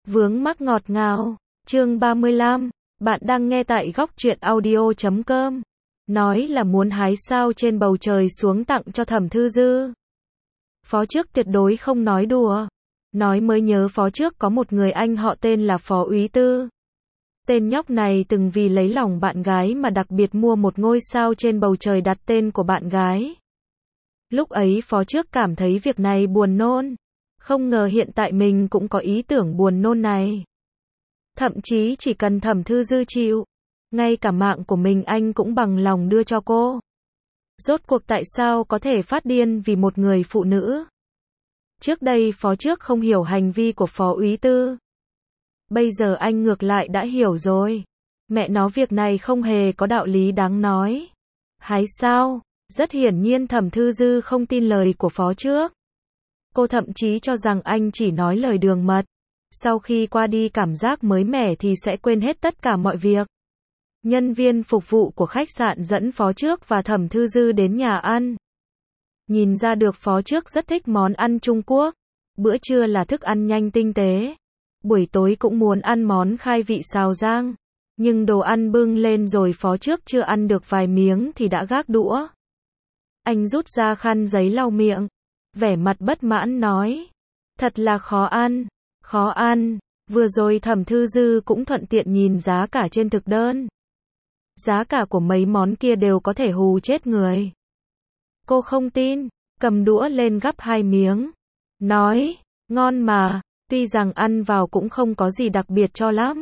Vướng mắc ngọt ngào. Chương 35. Bạn đang nghe tại góc truyện audio.com. Nói là muốn hái sao trên bầu trời xuống tặng cho Thẩm Thư Dư. Phó trước tuyệt đối không nói đùa. Nói mới nhớ phó trước có một người anh họ tên là Phó Úy Tư. Tên nhóc này từng vì lấy lòng bạn gái mà đặc biệt mua một ngôi sao trên bầu trời đặt tên của bạn gái. Lúc ấy phó trước cảm thấy việc này buồn nôn. Không ngờ hiện tại mình cũng có ý tưởng buồn nôn này. Thậm chí chỉ cần Thẩm Thư Dư chịu, ngay cả mạng của mình anh cũng bằng lòng đưa cho cô. Rốt cuộc tại sao có thể phát điên vì một người phụ nữ? Trước đây phó trước không hiểu hành vi của Phó Úy Tư. Bây giờ anh ngược lại đã hiểu rồi. Mẹ nó việc này không hề có đạo lý đáng nói. Hái sao? Rất hiển nhiên Thẩm Thư Dư không tin lời của phó trước. Cô thậm chí cho rằng anh chỉ nói lời đường mật. Sau khi qua đi cảm giác mới mẻ thì sẽ quên hết tất cả mọi việc. Nhân viên phục vụ của khách sạn dẫn phó trước và Thẩm Thư Dư đến nhà ăn. Nhìn ra được phó trước rất thích món ăn Trung Quốc. Bữa trưa là thức ăn nhanh tinh tế. Buổi tối cũng muốn ăn món khai vị xào rang. Nhưng đồ ăn bưng lên rồi phó trước chưa ăn được vài miếng thì đã gác đũa. Anh rút ra khăn giấy lau miệng. Vẻ mặt bất mãn nói. Thật là khó ăn. Khó ăn. Vừa rồi Thẩm Thư Dư cũng thuận tiện nhìn giá cả trên thực đơn. Giá cả của mấy món kia đều có thể hù chết người. Cô không tin. Cầm đũa lên gắp 2 miếng. Nói. Ngon mà. Tuy rằng ăn vào cũng không có gì đặc biệt cho lắm.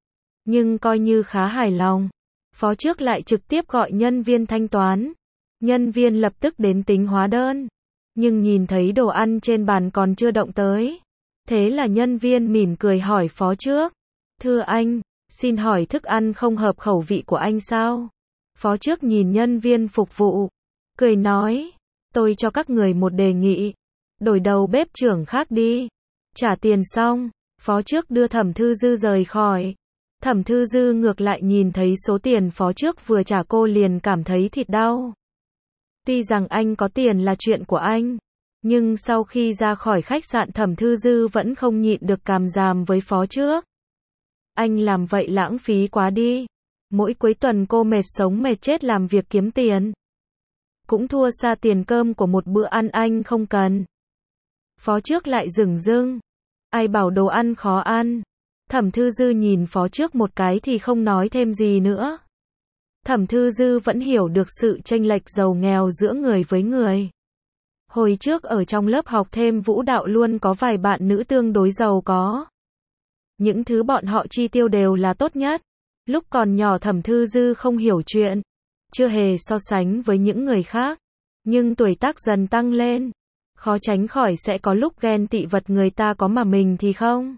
Nhưng coi như khá hài lòng. Phó trước lại trực tiếp gọi nhân viên thanh toán. Nhân viên lập tức đến tính hóa đơn. Nhưng nhìn thấy đồ ăn trên bàn còn chưa động tới. Thế là nhân viên mỉm cười hỏi phó trước. Thưa anh, xin hỏi thức ăn không hợp khẩu vị của anh sao? Phó trước nhìn nhân viên phục vụ. Cười nói. Tôi cho các người một đề nghị. Đổi đầu bếp trưởng khác đi. Trả tiền xong. Phó trước đưa Thẩm Thư Dư rời khỏi. Thẩm Thư Dư ngược lại nhìn thấy số tiền phó trước vừa trả cô liền cảm thấy thịt đau. Tuy rằng anh có tiền là chuyện của anh. Nhưng sau khi ra khỏi khách sạn Thẩm Thư Dư vẫn không nhịn được càm ràm với phó trước. Anh làm vậy lãng phí quá đi. Mỗi cuối tuần cô mệt sống mệt chết làm việc kiếm tiền. Cũng thua xa tiền cơm của một bữa ăn anh không cần. Phó trước lại dửng dưng. Ai bảo đồ ăn khó ăn. Thẩm Thư Dư nhìn phó trước một cái thì không nói thêm gì nữa. Thẩm Thư Dư vẫn hiểu được sự chênh lệch giàu nghèo giữa người với người. Hồi trước ở trong lớp học thêm vũ đạo luôn có vài bạn nữ tương đối giàu có. Những thứ bọn họ chi tiêu đều là tốt nhất. Lúc còn nhỏ Thẩm Thư Dư không hiểu chuyện. Chưa hề so sánh với những người khác. Nhưng tuổi tác dần tăng lên. Khó tránh khỏi sẽ có lúc ghen tị vật người ta có mà mình thì không.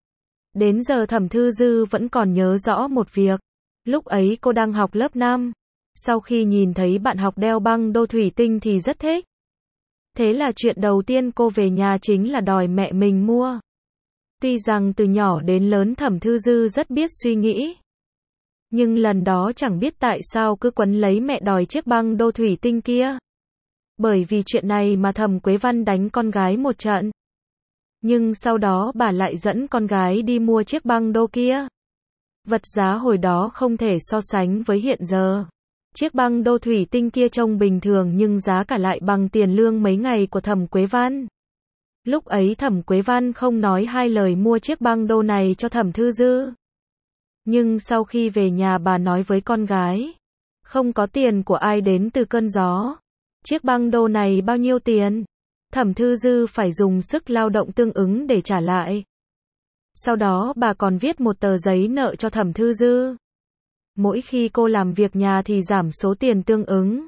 Đến giờ Thẩm Thư Dư vẫn còn nhớ rõ một việc. Lúc ấy cô đang học lớp 5. Sau khi nhìn thấy bạn học đeo băng đô thủy tinh thì rất thích. Thế là chuyện đầu tiên cô về nhà chính là đòi mẹ mình mua. Tuy rằng từ nhỏ đến lớn Thẩm Thư Dư rất biết suy nghĩ. Nhưng lần đó chẳng biết tại sao cứ quấn lấy mẹ đòi chiếc băng đô thủy tinh kia. Bởi vì chuyện này mà Thẩm Quế Văn đánh con gái một trận. Nhưng sau đó bà lại dẫn con gái đi mua chiếc băng đô kia. Vật giá hồi đó không thể so sánh với hiện giờ. Chiếc băng đô thủy tinh kia trông bình thường nhưng giá cả lại bằng tiền lương mấy ngày của Thẩm Quế Văn. Lúc ấy Thẩm Quế Văn không nói hai lời mua chiếc băng đô này cho Thẩm Thư Dư. Nhưng sau khi về nhà bà nói với con gái. Không có tiền của ai đến từ cơn gió. Chiếc băng đô này bao nhiêu tiền? Thẩm Thư Dư phải dùng sức lao động tương ứng để trả lại. Sau đó bà còn viết một tờ giấy nợ cho Thẩm Thư Dư. Mỗi khi cô làm việc nhà thì giảm số tiền tương ứng.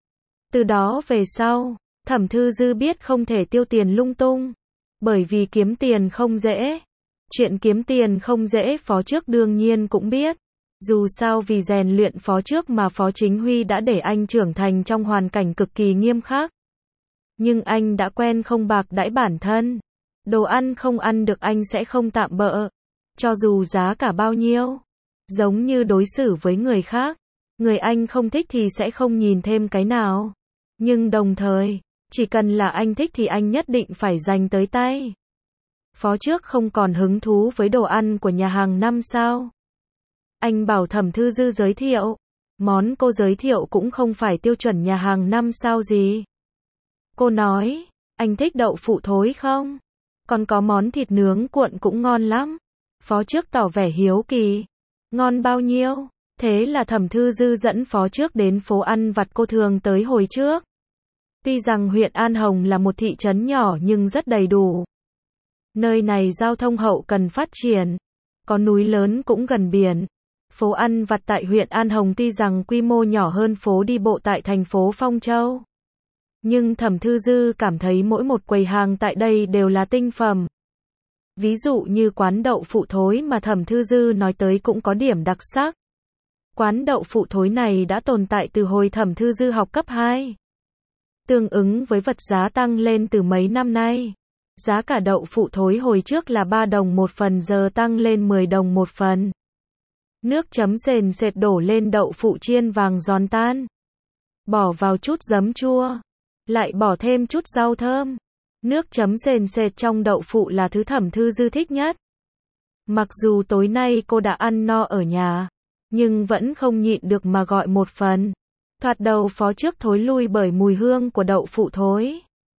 Từ đó về sau, Thẩm Thư Dư biết không thể tiêu tiền lung tung. Bởi vì kiếm tiền không dễ. Chuyện kiếm tiền không dễ phó trước đương nhiên cũng biết. Dù sao vì rèn luyện phó trước mà Phó Chính Huy đã để anh trưởng thành trong hoàn cảnh cực kỳ nghiêm khắc. Nhưng anh đã quen không bạc đãi bản thân. Đồ ăn không ăn được anh sẽ không tạm bợ. Cho dù giá cả bao nhiêu. Giống như đối xử với người khác. Người anh không thích thì sẽ không nhìn thêm cái nào. Nhưng đồng thời, chỉ cần là anh thích thì anh nhất định phải dành tới tay. Phó trước không còn hứng thú với đồ ăn của nhà hàng năm sao? Anh bảo Thẩm Thư Dư giới thiệu. Món cô giới thiệu cũng không phải tiêu chuẩn nhà hàng năm sao gì. Cô nói, anh thích đậu phụ thối không? Còn có món thịt nướng cuộn cũng ngon lắm. Phó trước tỏ vẻ hiếu kỳ. Ngon bao nhiêu? Thế là Thẩm Thư Dư dẫn phó trước đến phố ăn vặt cô thường tới hồi trước. Tuy rằng huyện An Hồng là một thị trấn nhỏ nhưng rất đầy đủ. Nơi này giao thông hậu cần phát triển. Có núi lớn cũng gần biển. Phố ăn vặt tại huyện An Hồng tuy rằng quy mô nhỏ hơn phố đi bộ tại thành phố Phong Châu. Nhưng Thẩm Thư Dư cảm thấy mỗi một quầy hàng tại đây đều là tinh phẩm. Ví dụ như quán đậu phụ thối mà Thẩm Thư Dư nói tới cũng có điểm đặc sắc. Quán đậu phụ thối này đã tồn tại từ hồi Thẩm Thư Dư học cấp 2. Tương ứng với vật giá tăng lên từ mấy năm nay. Giá cả đậu phụ thối hồi trước là 3 đồng một phần giờ tăng lên 10 đồng một phần. Nước chấm sền sệt đổ lên đậu phụ chiên vàng giòn tan. Bỏ vào chút giấm chua. Lại bỏ thêm chút rau thơm. Nước chấm sền sệt trong đậu phụ là thứ Thẩm Thư Dư thích nhất. Mặc dù tối nay cô đã ăn no ở nhà, nhưng vẫn không nhịn được mà gọi một phần. Thoạt đầu phó trước thối lui bởi mùi hương của đậu phụ thối.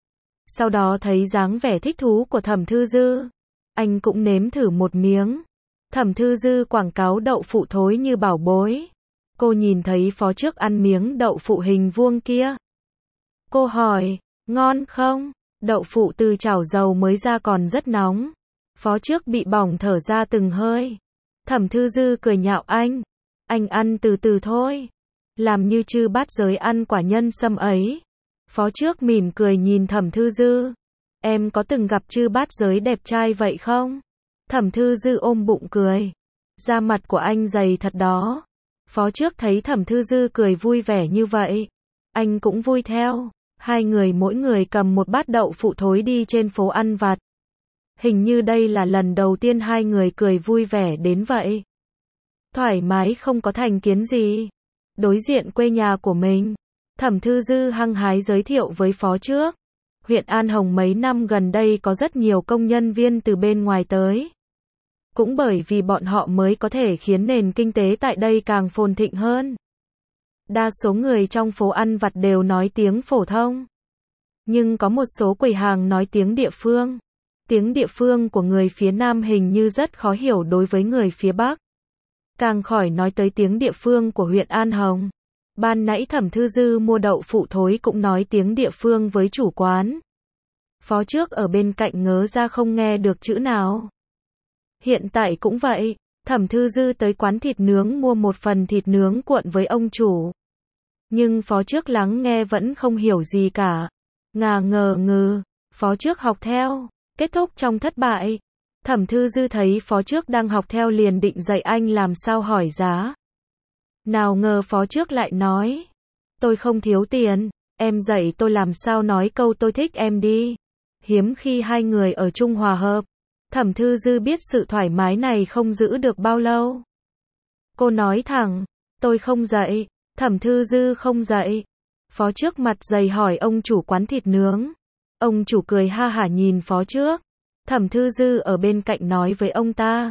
Sau đó thấy dáng vẻ thích thú của Thẩm Thư Dư. Anh cũng nếm thử một miếng. Thẩm Thư Dư quảng cáo đậu phụ thối như bảo bối. Cô nhìn thấy phó trước ăn miếng đậu phụ hình vuông kia. Cô hỏi, ngon không? Đậu phụ từ chảo dầu mới ra còn rất nóng. Phó trước bị bỏng thở ra từng hơi. Thẩm Thư Dư cười nhạo anh ăn từ từ thôi. Làm như chư bát giới ăn quả nhân sâm ấy. Phó trước mỉm cười nhìn Thẩm Thư Dư. Em có từng gặp chư bát giới đẹp trai vậy không? Thẩm Thư Dư ôm bụng cười. Da mặt của anh dày thật đó. Phó trước thấy Thẩm Thư Dư cười vui vẻ như vậy. Anh cũng vui theo. Hai người mỗi người cầm một bát đậu phụ thối đi trên phố ăn vặt. Hình như đây là lần đầu tiên hai người cười vui vẻ đến vậy. Thoải mái không có thành kiến gì. Đối diện quê nhà của mình, Thẩm Thư Dư hăng hái giới thiệu với phó trước. Huyện An Hồng mấy năm gần đây có rất nhiều công nhân viên từ bên ngoài tới. Cũng bởi vì bọn họ mới có thể khiến nền kinh tế tại đây càng phồn thịnh hơn. Đa số người trong phố ăn vặt đều nói tiếng phổ thông. Nhưng có một số quầy hàng nói tiếng địa phương. Tiếng địa phương của người phía Nam hình như rất khó hiểu đối với người phía Bắc. Càng khỏi nói tới tiếng địa phương của huyện An Hồng. Ban nãy Thẩm Thư Dư mua đậu phụ thối cũng nói tiếng địa phương với chủ quán. Phó trước ở bên cạnh ngớ ra không nghe được chữ nào. Hiện tại cũng vậy, Thẩm Thư Dư tới quán thịt nướng mua một phần thịt nướng cuộn với ông chủ. Nhưng phó trước lắng nghe vẫn không hiểu gì cả. Ngờ ngừ, phó trước học theo, kết thúc trong thất bại. Thẩm Thư Dư thấy phó trước đang học theo liền định dạy anh làm sao hỏi giá. Nào ngờ phó trước lại nói, tôi không thiếu tiền, em dạy tôi làm sao nói câu tôi thích em đi. Hiếm khi hai người ở chung hòa hợp. Thẩm Thư Dư biết sự thoải mái này không giữ được bao lâu. Cô nói thẳng, tôi không dạy. Thẩm Thư Dư không dạy. Phó trước mặt dày hỏi ông chủ quán thịt nướng. Ông chủ cười ha hả nhìn phó trước. Thẩm Thư Dư ở bên cạnh nói với ông ta.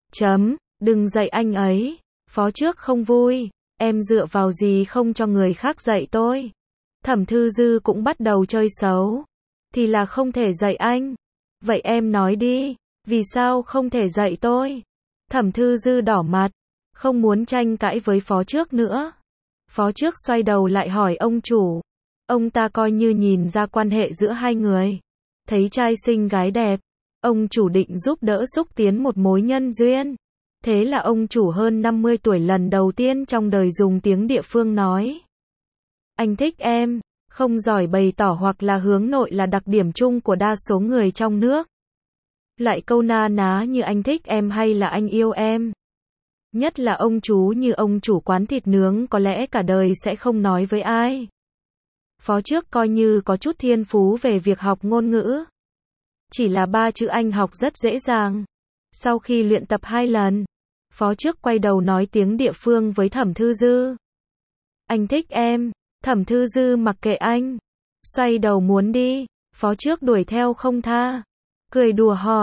Đừng dạy anh ấy. Phó trước không vui. Em dựa vào gì không cho người khác dạy tôi. Thẩm Thư Dư cũng bắt đầu chơi xấu. Thì là không thể dạy anh. Vậy em nói đi. Vì sao không thể dạy tôi? Thẩm Thư Dư đỏ mặt. Không muốn tranh cãi với phó trước nữa. Phó trước xoay đầu lại hỏi ông chủ. Ông ta coi như nhìn ra quan hệ giữa hai người. Thấy trai xinh gái đẹp. Ông chủ định giúp đỡ xúc tiến một mối nhân duyên. Thế là ông chủ hơn 50 tuổi lần đầu tiên trong đời dùng tiếng địa phương nói. Anh thích em. Không giỏi bày tỏ hoặc là hướng nội là đặc điểm chung của đa số người trong nước. Lại câu na ná như anh thích em hay là anh yêu em. Nhất là ông chú như ông chủ quán thịt nướng có lẽ cả đời sẽ không nói với ai. Phó trước coi như có chút thiên phú về việc học ngôn ngữ. Chỉ là 3 chữ Anh học rất dễ dàng. Sau khi luyện tập 2 lần, phó trước quay đầu nói tiếng địa phương với Thẩm Thư Dư. Anh thích em. Thẩm Thư Dư mặc kệ anh. Xoay đầu muốn đi. Phó trước đuổi theo không tha. Cười đùa hỏi,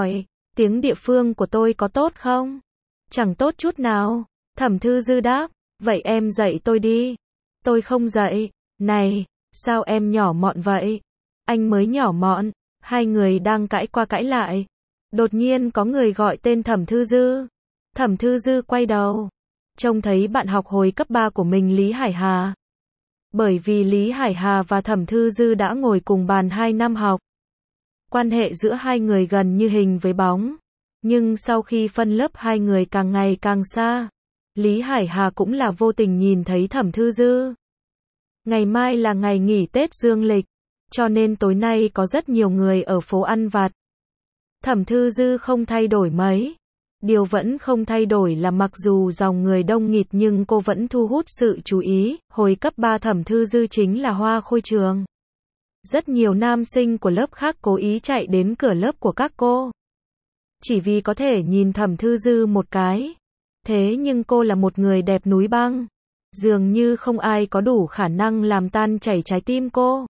Tiếng địa phương của tôi có tốt không? Chẳng tốt chút nào. Thẩm Thư Dư đáp, vậy em dạy tôi đi. Tôi không dạy. Này, sao em nhỏ mọn vậy? Anh mới nhỏ mọn. Hai người đang cãi qua cãi lại. Đột nhiên có người gọi tên Thẩm Thư Dư. Thẩm Thư Dư quay đầu. Trông thấy bạn học hồi cấp 3 của mình Lý Hải Hà. Bởi vì Lý Hải Hà và Thẩm Thư Dư đã ngồi cùng bàn 2 năm học. Quan hệ giữa hai người gần như hình với bóng. Nhưng sau khi phân lớp hai người càng ngày càng xa, Lý Hải Hà cũng là vô tình nhìn thấy Thẩm Thư Dư. Ngày mai là ngày nghỉ Tết Dương lịch, cho nên tối nay có rất nhiều người ở phố ăn vặt. Thẩm Thư Dư không thay đổi mấy. Điều vẫn không thay đổi là mặc dù dòng người đông nghịt nhưng cô vẫn thu hút sự chú ý. Hồi cấp 3 Thẩm Thư Dư chính là hoa khôi trường. Rất nhiều nam sinh của lớp khác cố ý chạy đến cửa lớp của các cô. Chỉ vì có thể nhìn Thẩm Thư Dư một cái. Thế nhưng cô là một người đẹp núi băng. Dường như không ai có đủ khả năng làm tan chảy trái tim cô.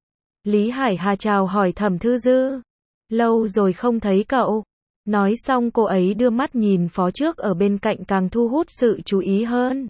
Lý Hải Hà chào hỏi Thẩm Thư Dư. Lâu rồi không thấy cậu. Nói xong cô ấy đưa mắt nhìn phó trước ở bên cạnh càng thu hút sự chú ý hơn.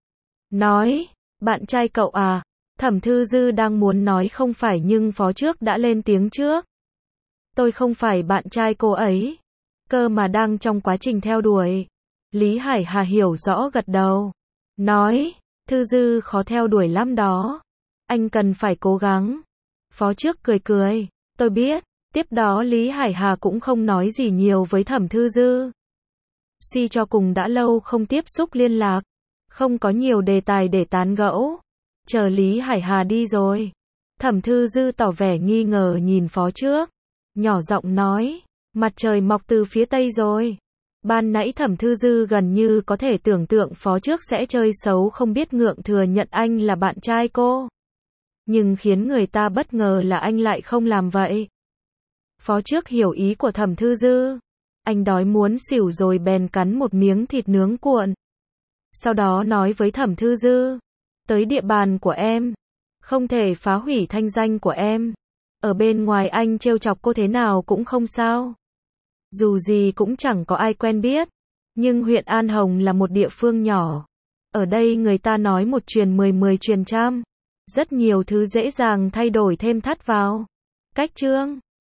Nói, bạn trai cậu à? Thẩm Thư Dư đang muốn nói không phải nhưng phó trước đã lên tiếng trước. Tôi không phải bạn trai cô ấy. Cơ mà đang trong quá trình theo đuổi. Lý Hải Hà hiểu rõ gật đầu. Nói, Thư Dư khó theo đuổi lắm đó. Anh cần phải cố gắng. Phó trước cười cười. Tôi biết. Tiếp đó Lý Hải Hà cũng không nói gì nhiều với Thẩm Thư Dư. Suy cho cùng đã lâu không tiếp xúc liên lạc. Không có nhiều đề tài để tán gẫu. Chờ Lý Hải Hà đi rồi. Thẩm Thư Dư tỏ vẻ nghi ngờ nhìn phó trước. Nhỏ giọng nói. Mặt trời mọc từ phía tây rồi. Ban nãy Thẩm Thư Dư gần như có thể tưởng tượng phó trước sẽ chơi xấu không biết ngượng thừa nhận anh là bạn trai cô. Nhưng khiến người ta bất ngờ là anh lại không làm vậy. Phó trước hiểu ý của Thẩm Thư Dư. Anh đói muốn xỉu rồi bèn cắn một miếng thịt nướng cuộn. Sau đó nói với Thẩm Thư Dư. Tới địa bàn của em. Không thể phá hủy thanh danh của em. Ở bên ngoài anh trêu chọc cô thế nào cũng không sao. Dù gì cũng chẳng có ai quen biết. Nhưng huyện An Hồng là một địa phương nhỏ. Ở đây người ta nói một truyền 10 truyền trăm. Rất nhiều thứ dễ dàng thay đổi thêm thắt vào. Cách chương